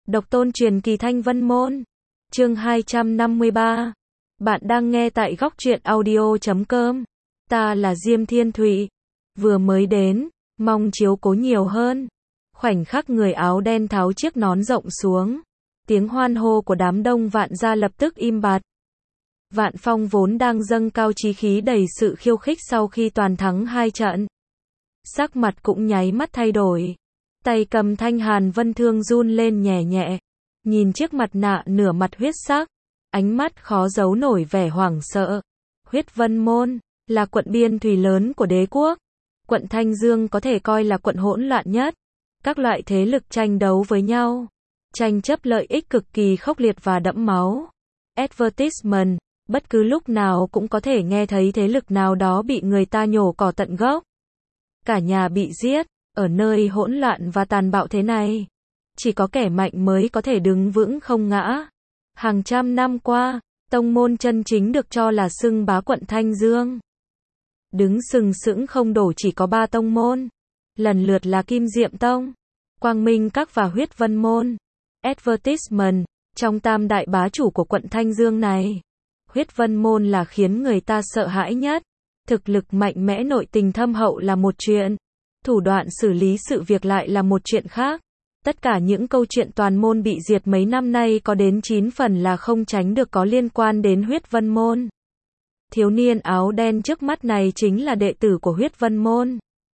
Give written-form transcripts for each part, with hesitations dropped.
Độc tôn truyền kỳ Thanh Vân Môn. Chương 253. Bạn đang nghe tại góc truyện audio.com. Ta là Diêm Thiên Thụy. Vừa mới đến, mong chiếu cố nhiều hơn. Khoảnh khắc người áo đen tháo chiếc nón rộng xuống. Tiếng hoan hô của đám đông Vạn gia lập tức im bặt. Vạn Phong vốn đang dâng cao chí khí đầy sự khiêu khích sau khi toàn thắng 2 trận. Sắc mặt cũng nháy mắt thay đổi. Tay cầm thanh hàn vân thương run lên nhẹ nhẹ. Nhìn chiếc mặt nạ nửa mặt huyết sắc. Ánh mắt khó giấu nổi vẻ hoảng sợ. Huyết Vân Môn là quận biên thùy lớn của đế quốc. Quận Thanh Dương có thể coi là quận hỗn loạn nhất. Các loại thế lực tranh đấu với nhau. Tranh chấp lợi ích cực kỳ khốc liệt và đẫm máu. Advertisement, bất cứ lúc nào cũng có thể nghe thấy thế lực nào đó bị người ta nhổ cỏ tận gốc. Cả nhà bị giết, ở nơi hỗn loạn và tàn bạo thế này. Chỉ có kẻ mạnh mới có thể đứng vững không ngã. Hàng trăm năm qua, tông môn chân chính được cho là xưng bá quận Thanh Dương. Đứng sừng sững không đổ chỉ có 3 tông môn. Lần lượt là Kim Diệm Tông, Quang Minh Các và Huyết Vân Môn. Advertisement, trong tam đại bá chủ của quận Thanh Dương này. Huyết Vân Môn là khiến người ta sợ hãi nhất. Thực lực mạnh mẽ nội tình thâm hậu là một chuyện. Thủ đoạn xử lý sự việc lại là một chuyện khác. Tất cả những câu chuyện toàn môn bị diệt mấy năm nay có đến 9 phần là không tránh được có liên quan đến Huyết Vân Môn. Thiếu niên áo đen trước mắt này chính là đệ tử của Huyết Vân Môn.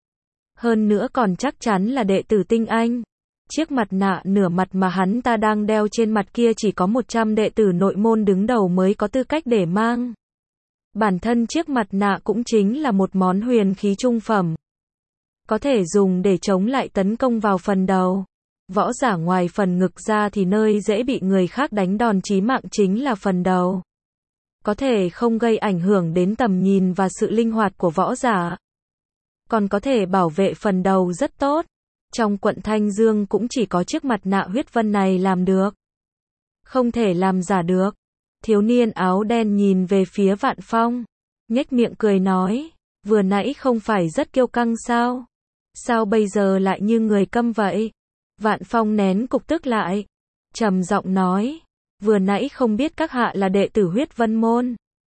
Hơn nữa còn chắc chắn là đệ tử tinh anh. Chiếc mặt nạ nửa mặt mà hắn ta đang đeo trên mặt kia chỉ có 100 đệ tử nội môn đứng đầu mới có tư cách để mang. Bản thân chiếc mặt nạ cũng chính là một món huyền khí trung phẩm. Có thể dùng để chống lại tấn công vào phần đầu. Võ giả ngoài phần ngực ra thì nơi dễ bị người khác đánh đòn chí mạng chính là phần đầu. Có thể không gây ảnh hưởng đến tầm nhìn và sự linh hoạt của võ giả. Còn có thể bảo vệ phần đầu rất tốt. Trong quận Thanh Dương cũng chỉ có chiếc mặt nạ huyết vân này làm được. Không thể làm giả được. Thiếu niên áo đen nhìn về phía Vạn Phong. Nhếch miệng cười nói. Vừa nãy không phải rất kiêu căng sao? Sao bây giờ lại như người câm vậy? Vạn Phong nén cục tức lại. Trầm giọng nói. Vừa nãy không biết các hạ là đệ tử Huyết Vân Môn.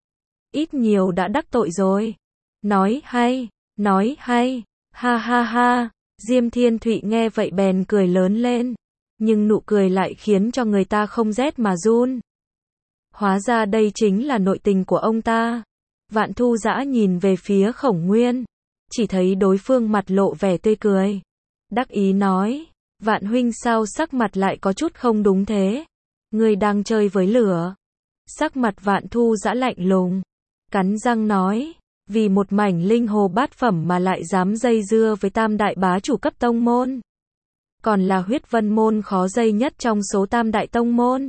Ít nhiều đã đắc tội rồi. Nói hay. Nói hay. Ha ha ha. Diêm Thiên Thụy nghe vậy bèn cười lớn lên. Nhưng nụ cười lại khiến cho người ta không rét mà run. Hóa ra đây chính là nội tình của ông ta. Vạn Thu Dã nhìn về phía Khổng Nguyên. Chỉ thấy đối phương mặt lộ vẻ tươi cười. Đắc ý nói. Vạn huynh sao sắc mặt lại có chút không đúng thế? Người đang chơi với lửa. Sắc mặt Vạn Thu Dã lạnh lùng. Cắn răng nói. Vì một mảnh linh hồ bát phẩm mà lại dám dây dưa với tam đại bá chủ cấp tông môn. Còn là Huyết Vân Môn khó dây nhất trong số tam đại tông môn.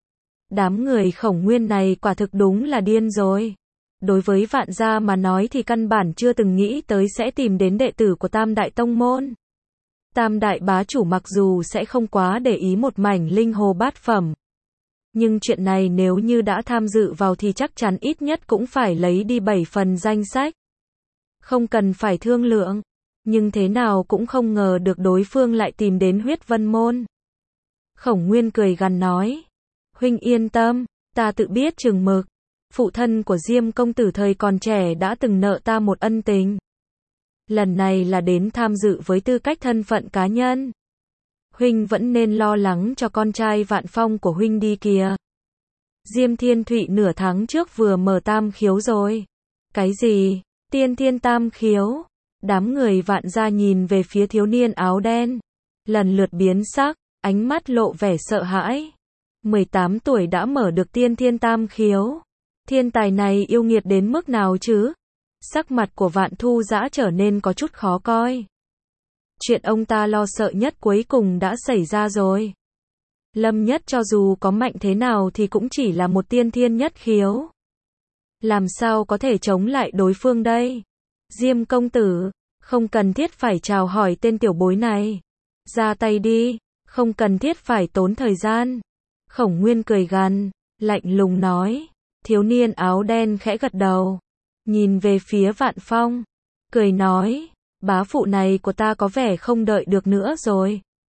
Đám người Khổng Nguyên này quả thực đúng là điên rồi. Đối với Vạn gia mà nói thì căn bản chưa từng nghĩ tới sẽ tìm đến đệ tử của tam đại tông môn. Tam đại bá chủ mặc dù sẽ không quá để ý một mảnh linh hồ bát phẩm. Nhưng chuyện này nếu như đã tham dự vào thì chắc chắn ít nhất cũng phải lấy đi 7 phần danh sách. Không cần phải thương lượng. Nhưng thế nào cũng không ngờ được đối phương lại tìm đến Huyết Vân Môn. Khổng Nguyên cười gằn nói. Huynh yên tâm, ta tự biết chừng mực. Phụ thân của Diêm công tử thời còn trẻ đã từng nợ ta một ân tình. Lần này là đến tham dự với tư cách thân phận cá nhân. Huynh vẫn nên lo lắng cho con trai Vạn Phong của huynh đi kìa. Diêm Thiên Thụy nửa tháng trước vừa mở tam khiếu rồi. Cái gì? Tiên thiên tam khiếu? Đám người Vạn gia nhìn về phía thiếu niên áo đen. Lần lượt biến sắc, ánh mắt lộ vẻ sợ hãi. 18 tuổi đã mở được tiên thiên tam khiếu. Thiên tài này yêu nghiệt đến mức nào chứ? Sắc mặt của Vạn Thu Dã trở nên có chút khó coi. Chuyện ông ta lo sợ nhất cuối cùng đã xảy ra rồi. Lâm Nhất cho dù có mạnh thế nào thì cũng chỉ là một tiên thiên nhất khiếu. Làm sao có thể chống lại đối phương đây? Diêm công tử, không cần thiết phải chào hỏi tên tiểu bối này. Ra tay đi, không cần thiết phải tốn thời gian. Khổng Nguyên cười gằn, lạnh lùng nói. Thiếu niên áo đen khẽ gật đầu. Nhìn về phía Vạn Phong. Cười nói. Bá phụ này của ta có vẻ không đợi được nữa rồi.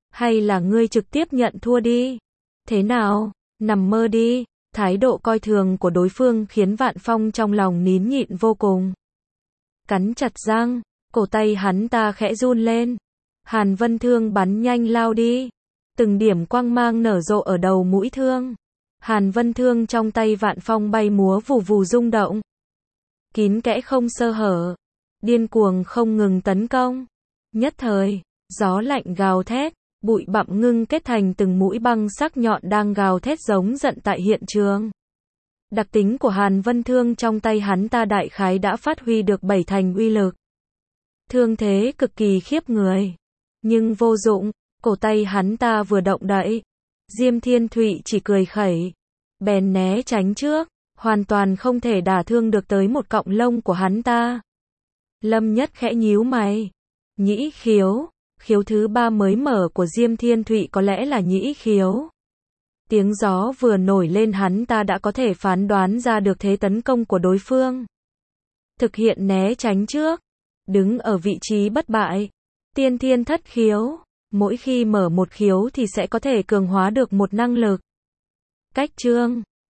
Hay là ngươi trực tiếp nhận thua đi? Thế nào? Nằm mơ đi. Thái độ coi thường của đối phương khiến Vạn Phong trong lòng nín nhịn vô cùng. Cắn chặt răng, cổ tay hắn ta khẽ run lên. Hàn Vân Thương bắn nhanh lao đi. Từng điểm quang mang nở rộ ở đầu mũi thương. Hàn Vân Thương trong tay Vạn Phong bay múa vù vù rung động. Kín kẽ không sơ hở. Điên cuồng không ngừng tấn công. Nhất thời, gió lạnh gào thét, bụi bặm ngưng kết thành từng mũi băng sắc nhọn đang gào thét giống giận tại hiện trường. Đặc tính của Hàn Vân Thương trong tay hắn ta đại khái đã phát huy được 7 thành uy lực. Thương thế cực kỳ khiếp người. Nhưng vô dụng, cổ tay hắn ta vừa động đậy. Diêm Thiên Thụy chỉ cười khẩy. Bèn né tránh trước, hoàn toàn không thể đả thương được tới một cọng lông của hắn ta. Lâm Nhất khẽ nhíu mày. Nhĩ khiếu. Khiếu thứ 3 mới mở của Diêm Thiên Thụy có lẽ là nhĩ khiếu. Tiếng gió vừa nổi lên hắn ta đã có thể phán đoán ra được thế tấn công của đối phương. Thực hiện né tránh trước. Đứng ở vị trí bất bại. Tiên Thiên Thất khiếu. Mỗi khi mở một khiếu thì sẽ có thể cường hóa được một năng lực. Cách chương